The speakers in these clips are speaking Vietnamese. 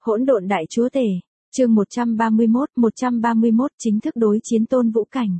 Hỗn độn đại chúa tể, chương 131 chính thức đối chiến Tôn Vũ Cảnh.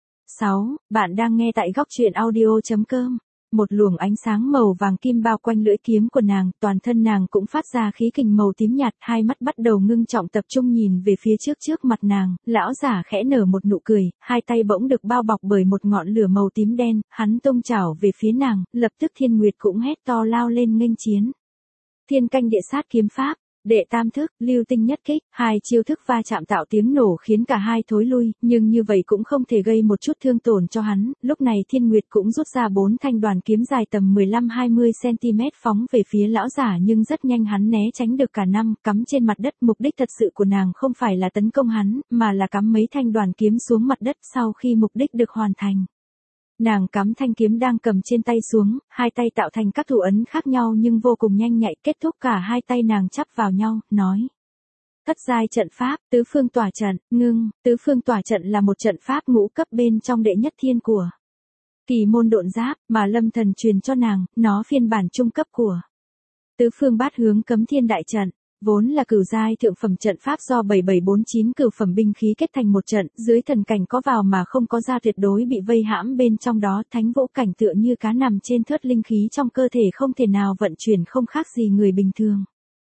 6. Bạn đang nghe tại góc truyện audio.com. Một luồng ánh sáng màu vàng kim bao quanh lưỡi kiếm của nàng, toàn thân nàng cũng phát ra khí kình màu tím nhạt, hai mắt bắt đầu ngưng trọng tập trung nhìn về phía trước mặt nàng, lão giả khẽ nở một nụ cười, hai tay bỗng được bao bọc bởi một ngọn lửa màu tím đen, hắn tung chảo về phía nàng, lập tức Thiên Nguyệt cũng hét to lao lên nghênh chiến. Thiên canh địa sát kiếm pháp. Đệ tam thức, lưu tinh nhất kích, hai chiêu thức va chạm tạo tiếng nổ khiến cả hai thối lui, nhưng như vậy cũng không thể gây một chút thương tổn cho hắn, lúc này Thiên Nguyệt cũng rút ra 4 thanh đoàn kiếm dài tầm 15-20 cm phóng về phía lão giả, nhưng rất nhanh hắn né tránh được cả năm, cắm trên mặt đất. Mục đích thật sự của nàng không phải là tấn công hắn, mà là cắm mấy thanh đoàn kiếm xuống mặt đất. Sau khi mục đích được hoàn thành, nàng cắm thanh kiếm đang cầm trên tay xuống, hai tay tạo thành các thủ ấn khác nhau nhưng vô cùng nhanh nhạy, kết thúc cả hai tay nàng chắp vào nhau, nói. Thất giai trận pháp, tứ phương tỏa trận, ngưng, tứ phương tỏa trận là một trận pháp ngũ cấp bên trong đệ nhất thiên của Kỳ môn độn giáp, mà Lâm Thần truyền cho nàng, nó phiên bản trung cấp của tứ phương bát hướng cấm thiên đại trận. Vốn là cửu giai thượng phẩm trận pháp do 7749 cửu phẩm binh khí kết thành một trận, dưới thần cảnh có vào mà không có ra, tuyệt đối bị vây hãm bên trong đó. Thánh Vũ Cảnh tựa như cá nằm trên thớt, linh khí trong cơ thể không thể nào vận chuyển, không khác gì người bình thường.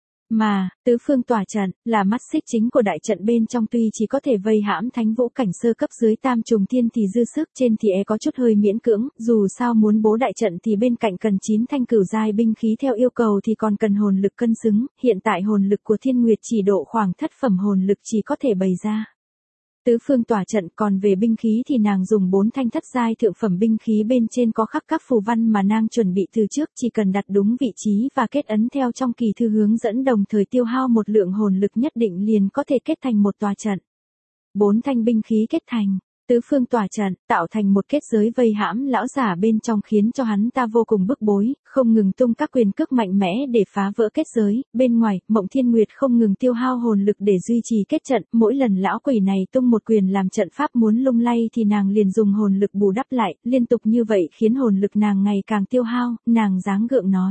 Mà, tứ phương tỏa trận, là mắt xích chính của đại trận bên trong, tuy chỉ có thể vây hãm Thánh Vũ Cảnh sơ cấp dưới tam trùng thiên thì dư sức, trên thì có chút hơi miễn cưỡng, dù sao muốn bố đại trận thì bên cạnh cần 9 thanh cửu giai binh khí theo yêu cầu thì còn cần hồn lực cân xứng, hiện tại hồn lực của Thiên Nguyệt chỉ độ khoảng thất phẩm hồn lực, chỉ có thể bày ra tứ phương tỏa trận. Còn về binh khí thì nàng dùng 4 thanh thất giai thượng phẩm binh khí, bên trên có khắc các phù văn mà nàng chuẩn bị từ trước, chỉ cần đặt đúng vị trí và kết ấn theo trong kỳ thư hướng dẫn, đồng thời tiêu hao một lượng hồn lực nhất định, liền có thể kết thành một tòa trận. 4 thanh binh khí kết thành tứ phương tỏa trận, tạo thành một kết giới vây hãm lão giả bên trong, khiến cho hắn ta vô cùng bức bối, không ngừng tung các quyền cước mạnh mẽ để phá vỡ kết giới. Bên ngoài, Mộng Thiên Nguyệt không ngừng tiêu hao hồn lực để duy trì kết trận, mỗi lần lão quỷ này tung một quyền làm trận pháp muốn lung lay thì nàng liền dùng hồn lực bù đắp lại, liên tục như vậy khiến hồn lực nàng ngày càng tiêu hao. Nàng dáng gượng nói: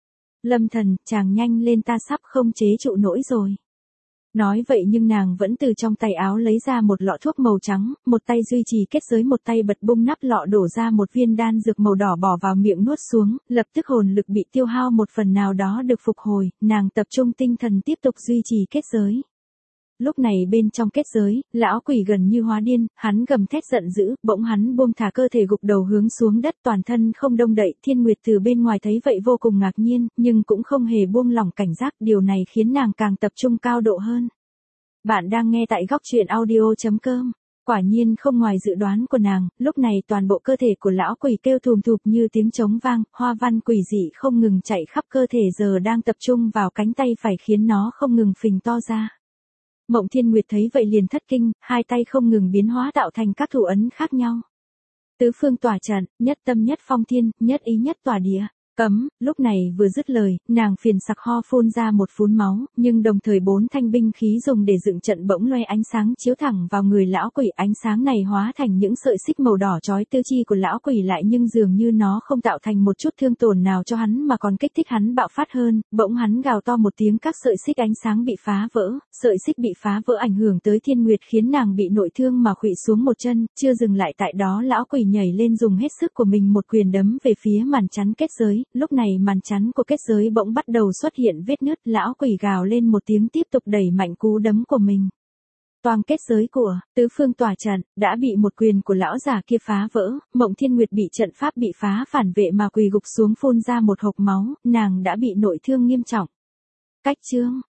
Lâm Thần, chàng nhanh lên, ta sắp không chế trụ nổi rồi. Nói vậy nhưng nàng vẫn từ trong tay áo lấy ra một lọ thuốc màu trắng, một tay duy trì kết giới, một tay bật bung nắp lọ, đổ ra một viên đan dược màu đỏ bỏ vào miệng nuốt xuống, lập tức hồn lực bị tiêu hao một phần nào đó được phục hồi, nàng tập trung tinh thần tiếp tục duy trì kết giới. Lúc này bên trong kết giới, lão quỷ gần như hóa điên, hắn gầm thét giận dữ, bỗng hắn buông thả cơ thể, gục đầu hướng xuống đất, toàn thân không động đậy. Thiên Nguyệt từ bên ngoài thấy vậy vô cùng ngạc nhiên, nhưng cũng không hề buông lỏng cảnh giác, điều này khiến nàng càng tập trung cao độ hơn. Bạn đang nghe tại góc truyện audio.com. Quả nhiên không ngoài dự đoán của nàng, lúc này toàn bộ cơ thể của lão quỷ kêu thùm thụp như tiếng trống vang, hoa văn quỷ dị không ngừng chạy khắp cơ thể giờ đang tập trung vào cánh tay phải, khiến nó không ngừng phình to ra. Mộng Thiên Nguyệt thấy vậy liền thất kinh, hai tay không ngừng biến hóa tạo thành các thủ ấn khác nhau. Tứ phương tỏa trận, nhất tâm nhất phong thiên, nhất ý nhất tỏa địa. Cấm, lúc này vừa dứt lời, nàng phiền sặc ho phun ra một phún máu, nhưng đồng thời 4 thanh binh khí dùng để dựng trận bỗng loe ánh sáng chiếu thẳng vào người lão quỷ, ánh sáng này hóa thành những sợi xích màu đỏ chói tư chi của lão quỷ lại, nhưng dường như nó không tạo thành một chút thương tổn nào cho hắn mà còn kích thích hắn bạo phát hơn. Bỗng hắn gào to một tiếng, các sợi xích ánh sáng bị phá vỡ, sợi xích bị phá vỡ ảnh hưởng tới Thiên Nguyệt, khiến nàng bị nội thương mà khuỵu xuống một chân. Chưa dừng lại tại đó, lão quỷ nhảy lên dùng hết sức của mình một quyền đấm về phía màn chắn kết giới. Lúc này màn chắn của kết giới bỗng bắt đầu xuất hiện vết nứt, lão quỷ gào lên một tiếng tiếp tục đẩy mạnh cú đấm của mình. Toang kết giới của tứ phương tỏa trận đã bị một quyền của lão giả kia phá vỡ. Mộng Thiên Nguyệt bị trận pháp bị phá phản vệ mà quỳ gục xuống phun ra một hộc máu, nàng đã bị nội thương nghiêm trọng. Cách chương